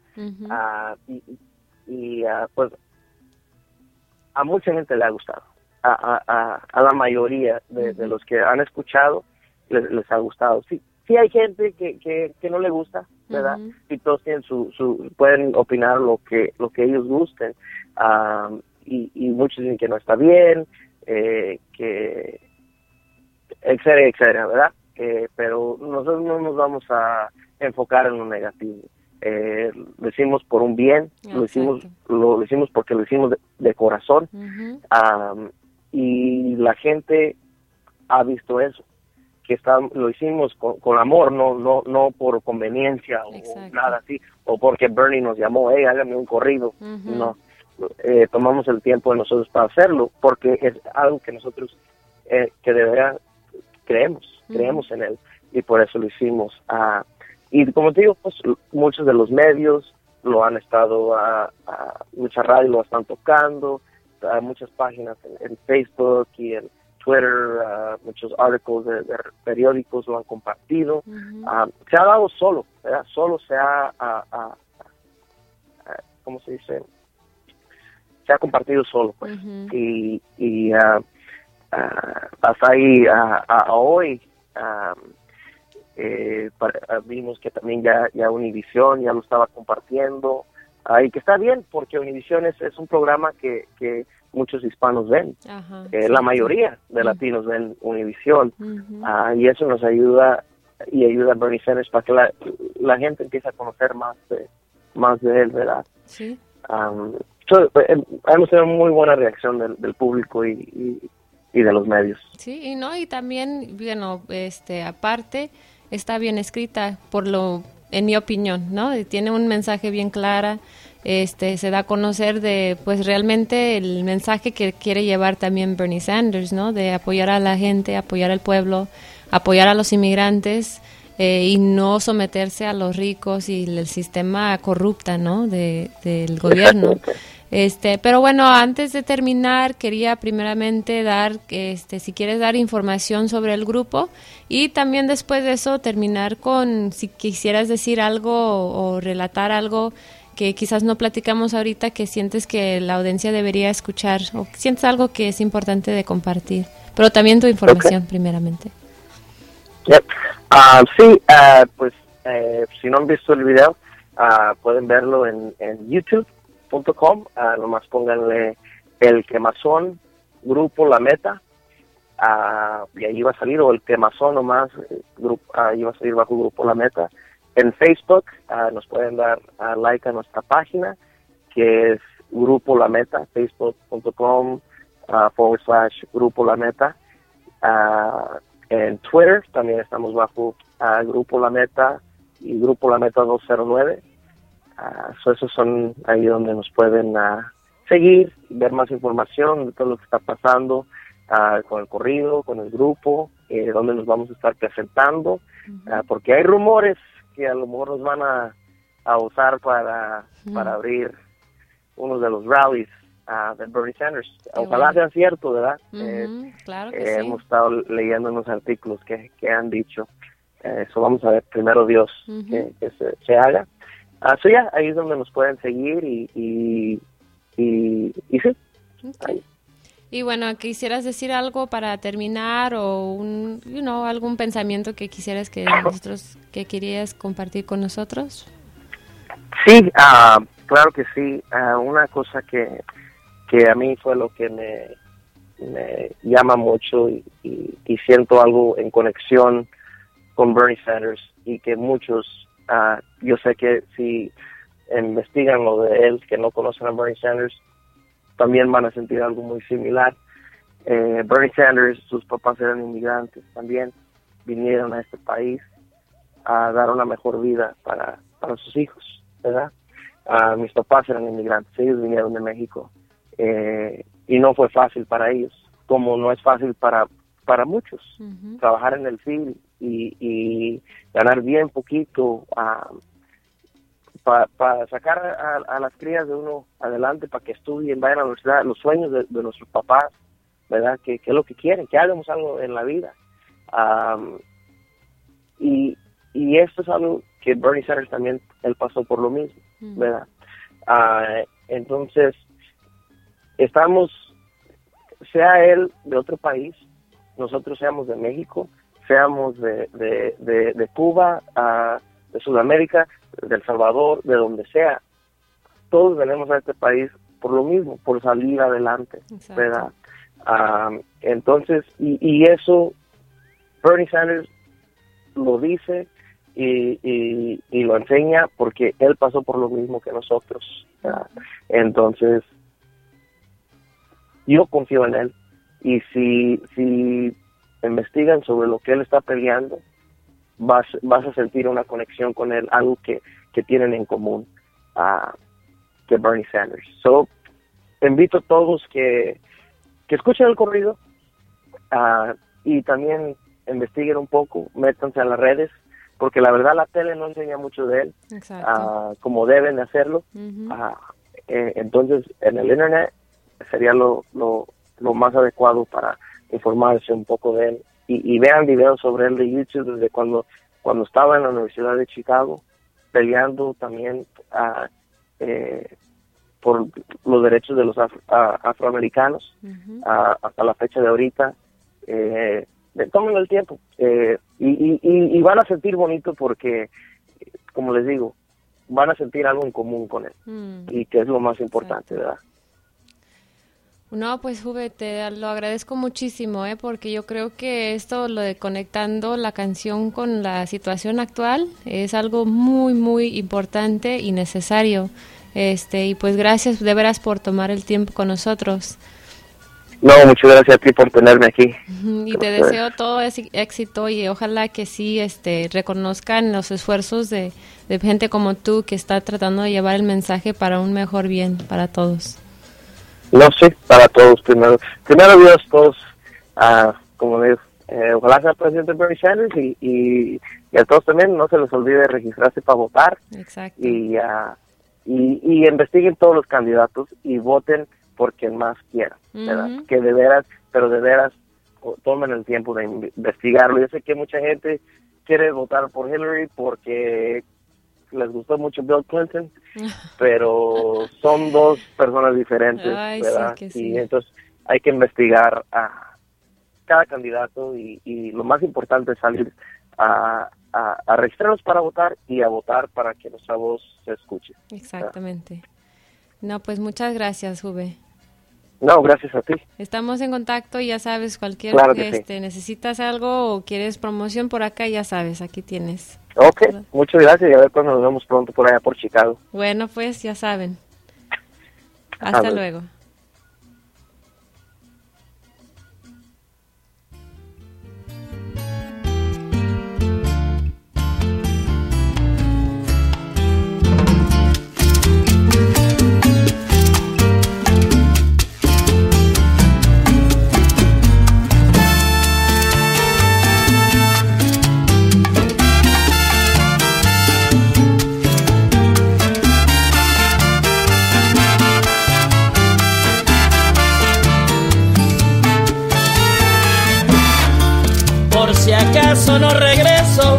Pues a mucha gente le ha gustado, a la mayoría de los que han escuchado les ha gustado. Sí hay gente que no le gusta, ¿verdad? Y todos tienen pueden opinar lo que ellos gusten, y muchos dicen que no está bien, que etcétera, etcétera, ¿verdad? Pero nosotros no nos vamos a enfocar en lo negativo. Lo hicimos por un bien, lo hicimos porque lo hicimos de corazón, y la gente ha visto eso, que lo hicimos con amor, no por conveniencia o nada así, o porque Bernie nos llamó, hágame un corrido. No, tomamos el tiempo de nosotros para hacerlo porque es algo que nosotros que de verdad creemos en él, y por eso lo hicimos. Y como te digo, pues muchos de los medios lo han estado, mucha radio lo están tocando, muchas páginas en Facebook y en Twitter, muchos artículos de periódicos lo han compartido. Se ha dado solo, ¿verdad? Solo se ha, ¿cómo se dice? Se ha compartido solo, pues. Y hasta ahí, hoy, vimos que también ya Univision ya lo estaba compartiendo, y que está bien, porque Univision es un programa que muchos hispanos ven. La mayoría de latinos ven Univision, y eso nos ayuda y ayuda a Bernie Sanders para que la gente empiece a conocer más de él, ¿verdad? Sí. Hemos tenido muy buena reacción del público y de los medios. Sí, y también, bueno, aparte está bien escrita, en mi opinión, ¿no? Tiene un mensaje bien clara, se da a conocer pues realmente el mensaje que quiere llevar también Bernie Sanders, ¿no? De apoyar a la gente, apoyar al pueblo, apoyar a los inmigrantes, y no someterse a los ricos y el sistema corrupta, ¿no? Del gobierno. Pero bueno, antes de terminar, quería primeramente dar, si quieres dar información sobre el grupo, y también después de eso terminar con, si quisieras decir algo o relatar algo que quizás no platicamos ahorita, que sientes que la audiencia debería escuchar, o sientes algo que es importante de compartir, pero también tu información primeramente. Yep. Sí, pues si no han visto el video, pueden verlo en YouTube.com, nomás pónganle El Quemazón, Grupo La Meta, y ahí va a salir, o El Quemazón nomás, ahí va a salir bajo Grupo La Meta. En Facebook nos pueden dar like a nuestra página, que es Grupo La Meta, facebook.com /Grupo La Meta. En Twitter también estamos bajo Grupo La Meta y Grupo La Meta 209. Esos son ahí donde nos pueden seguir y ver más información de todo lo que está pasando con el corrido, con el grupo, donde nos vamos a estar presentando, porque hay rumores que a lo mejor nos van a usar para abrir uno de los rallies de Bernie Sanders. Ojalá sea cierto, ¿verdad? Claro que sí. Hemos estado leyendo unos artículos que han dicho. Eso vamos a ver, primero Dios, que se haga. Ahí es donde nos pueden seguir y sí. Okay. Y bueno, ¿quisieras decir algo para terminar o algún pensamiento que quisieras que querías compartir con nosotros? Sí, claro que sí. Una cosa que a mí fue lo que me llama mucho y siento algo en conexión con Bernie Sanders, y que muchos, yo sé que si investigan lo de él, que no conocen a Bernie Sanders, también van a sentir algo muy similar. Bernie Sanders, sus papás eran inmigrantes también, vinieron a este país a dar una mejor vida para sus hijos, ¿verdad? Mis papás eran inmigrantes, ellos vinieron de México, y no fue fácil para ellos, como no es fácil para muchos, trabajar en el field y ganar bien poquito, para sacar a las crías de uno adelante, para que estudien, vayan a la universidad, los sueños de nuestros papás, ¿verdad? Que es lo que quieren, que hagamos algo en la vida. Y y esto es algo que Bernie Sanders también, él pasó por lo mismo, ¿verdad? Entonces, estamos, sea él de otro país, nosotros seamos de México, seamos de Cuba, de Sudamérica, de El Salvador, de donde sea, todos venimos a este país por lo mismo, por salir adelante, ¿verdad? Entonces, y eso Bernie Sanders lo dice y lo enseña porque él pasó por lo mismo que nosotros, ¿verdad? Entonces, yo confío en él, y si investigan sobre lo que él está peleando, vas a sentir una conexión con él, algo que tienen en común, que Bernie Sanders. So, invito a todos que escuchen el corrido, y también investiguen un poco, métanse a las redes, porque la verdad la tele no enseña mucho de él, como deben de hacerlo. Entonces, en el internet sería lo más adecuado para informarse un poco de él, y vean videos sobre él de YouTube desde cuando estaba en la Universidad de Chicago, peleando también por los derechos de los afroamericanos, hasta la fecha de ahorita. Tomen el tiempo, y van a sentir bonito porque, como les digo, van a sentir algo en común con él, y que es lo más importante, ¿verdad? No, pues Juve, te lo agradezco muchísimo, porque yo creo que esto, lo de conectando la canción con la situación actual, es algo muy, muy importante y necesario. Y pues gracias de veras por tomar el tiempo con nosotros. No, muchas gracias a ti por tenerme aquí. Y te deseo todo ese éxito, y ojalá que sí reconozcan los esfuerzos de gente como tú, que está tratando de llevar el mensaje para un mejor bien para todos. No sé, para todos primero Dios, todos, como digo, ojalá sea presidente Bernie Sanders, y a todos también no se les olvide registrarse para votar. Exacto. Y investiguen todos los candidatos y voten por quien más quieran, ¿verdad? Que de veras tomen el tiempo de investigarlo. Yo sé que mucha gente quiere votar por Hillary porque les gustó mucho Bill Clinton, pero son dos personas diferentes, ¿verdad? Sí, sí. Y entonces hay que investigar a cada candidato, y lo más importante es salir a registrarnos para votar, y a votar para que nuestra voz se escuche. Exactamente. No, pues muchas gracias, Juve. No, gracias a ti. Estamos en contacto, y ya sabes, cualquier claro que sí. Necesitas algo o quieres promoción por acá, ya sabes, aquí tienes. Ok, muchas gracias, y a ver cuando nos vemos pronto por allá por Chicago. Bueno, pues ya saben. Hasta luego. Si acaso no regreso,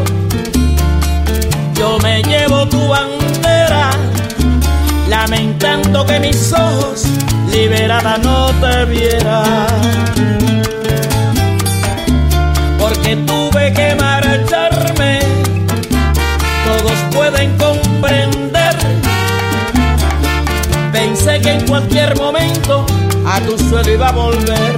yo me llevo tu bandera, lamentando que mis ojos liberada no te vieran, porque tuve que marcharme, todos pueden comprender. Pensé que en cualquier momento a tu suelo iba a volver,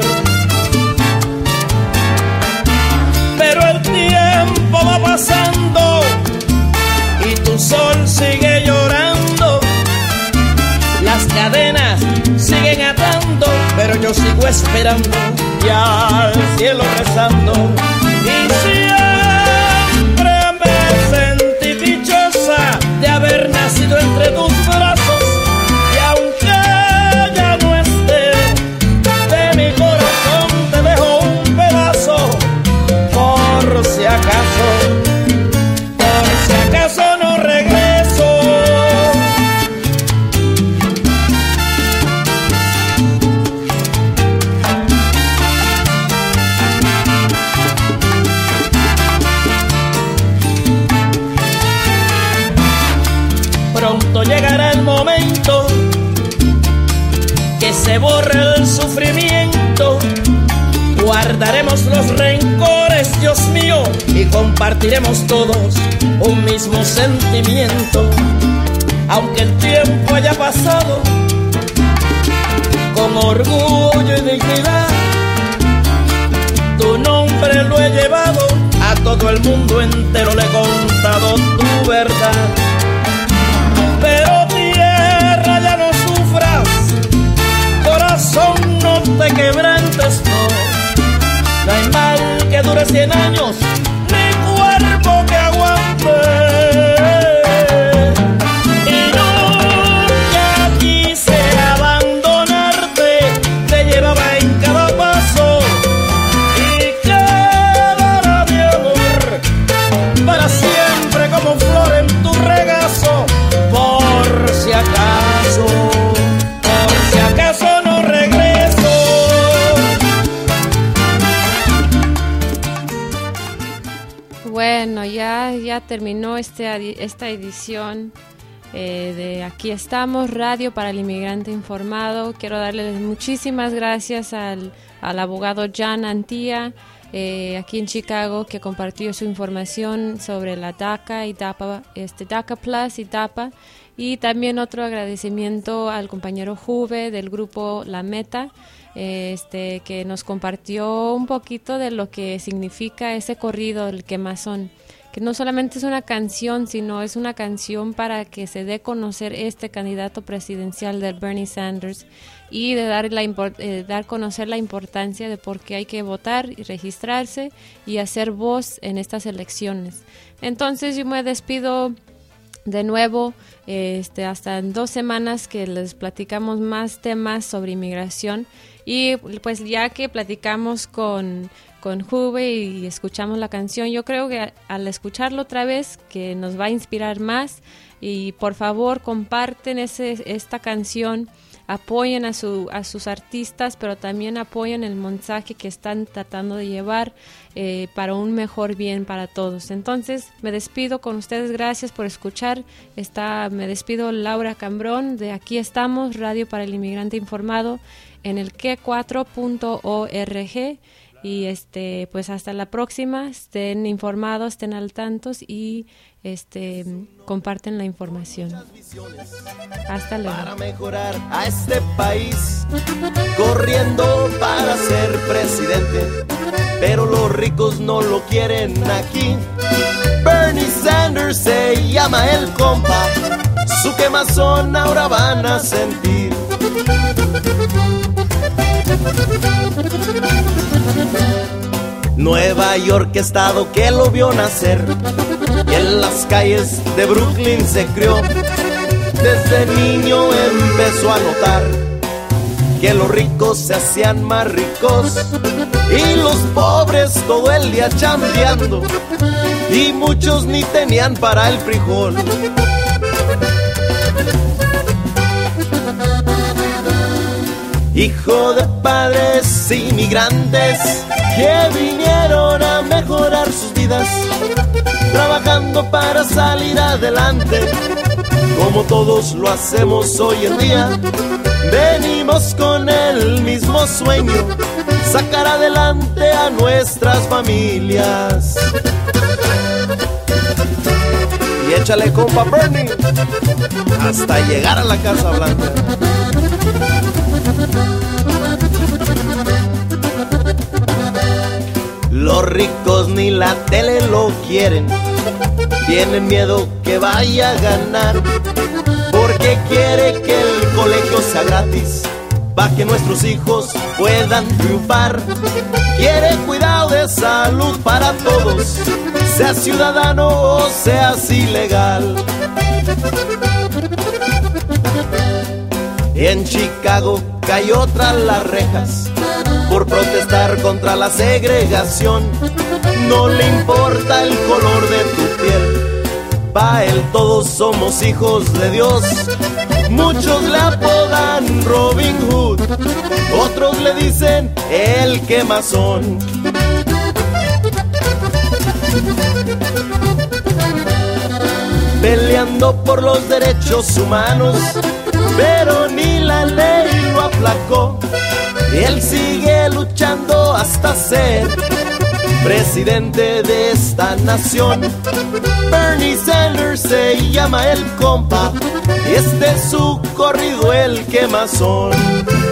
pero el tiempo va pasando y tu sol sigue llorando. Las cadenas siguen atando, pero yo sigo esperando y al cielo rezando. Y siempre me sentí dichosa de haber nacido entre tus brazos, y aunque ya no esté, de mi corazón te dejo un pedazo. Por si acaso no regreso. se borre el sufrimiento. Guardaremos los rencores, Dios mío, y compartiremos todos un mismo sentimiento. Aunque el tiempo haya pasado, con orgullo y dignidad, tu nombre lo he llevado, a todo el mundo entero le he contado tu verdad. Pero tierra, ya no sufras, corazón, no te quebrantes, no hay mal que dure 100 años, ni cuerpo que aguante. Bueno, ya terminó esta edición de Aquí Estamos, Radio para el Inmigrante Informado. Quiero darles muchísimas gracias al abogado Jan Antía, aquí en Chicago, que compartió su información sobre la DACA y DAPA, DACA Plus y DAPA. Y también otro agradecimiento al compañero Juve del grupo La Meta, que nos compartió un poquito de lo que significa ese corrido, el quemazón, que no solamente es una canción, sino es una canción para que se dé a conocer este candidato presidencial del Bernie Sanders y de dar a conocer la importancia de por qué hay que votar y registrarse y hacer voz en estas elecciones. Entonces yo me despido de nuevo hasta en 2 semanas, que les platicamos más temas sobre inmigración. Y pues ya que platicamos con Juve y escuchamos la canción, yo creo que al escucharlo otra vez que nos va a inspirar más. Y por favor comparten esta canción, apoyen a sus artistas, pero también apoyen el mensaje que están tratando de llevar para un mejor bien para todos. Entonces me despido con ustedes, gracias por escuchar. Me despido, Laura Cambrón, de Aquí Estamos, Radio para el Inmigrante Informado, en el que4.org. Y pues hasta la próxima, estén informados, estén al tanto y comparten la información. Hasta luego. Para mejorar a este país, corriendo para ser presidente, pero los ricos no lo quieren aquí. Bernie Sanders se llama el compa, su quemazón ahora van a sentir. Nueva York, estado que lo vio nacer, y en las calles de Brooklyn se crió. Desde niño empezó a notar que los ricos se hacían más ricos y los pobres todo el día chambeando, y muchos ni tenían para el frijol. Hijo de padres inmigrantes que vinieron a mejorar sus vidas, trabajando para salir adelante, como todos lo hacemos hoy en día. Venimos con el mismo sueño, sacar adelante a nuestras familias. Y échale, compa Bernie, hasta llegar a la Casa Blanca. Los ricos ni la tele lo quieren, tienen miedo que vaya a ganar, porque quiere que el colegio sea gratis, para que nuestros hijos puedan triunfar. Quiere cuidado de salud para todos, seas ciudadano o seas ilegal. En Chicago cayó tras las rejas por protestar contra la segregación. No le importa el color de tu piel, pa' él todos somos hijos de Dios. Muchos le apodan Robin Hood, otros le dicen el quemazón. Peleando por los derechos humanos, pero ni la ley lo aplaude. flaco, y él sigue luchando hasta ser presidente de esta nación. Bernie Sanders se llama el compa, y este es su corrido, el quemazón.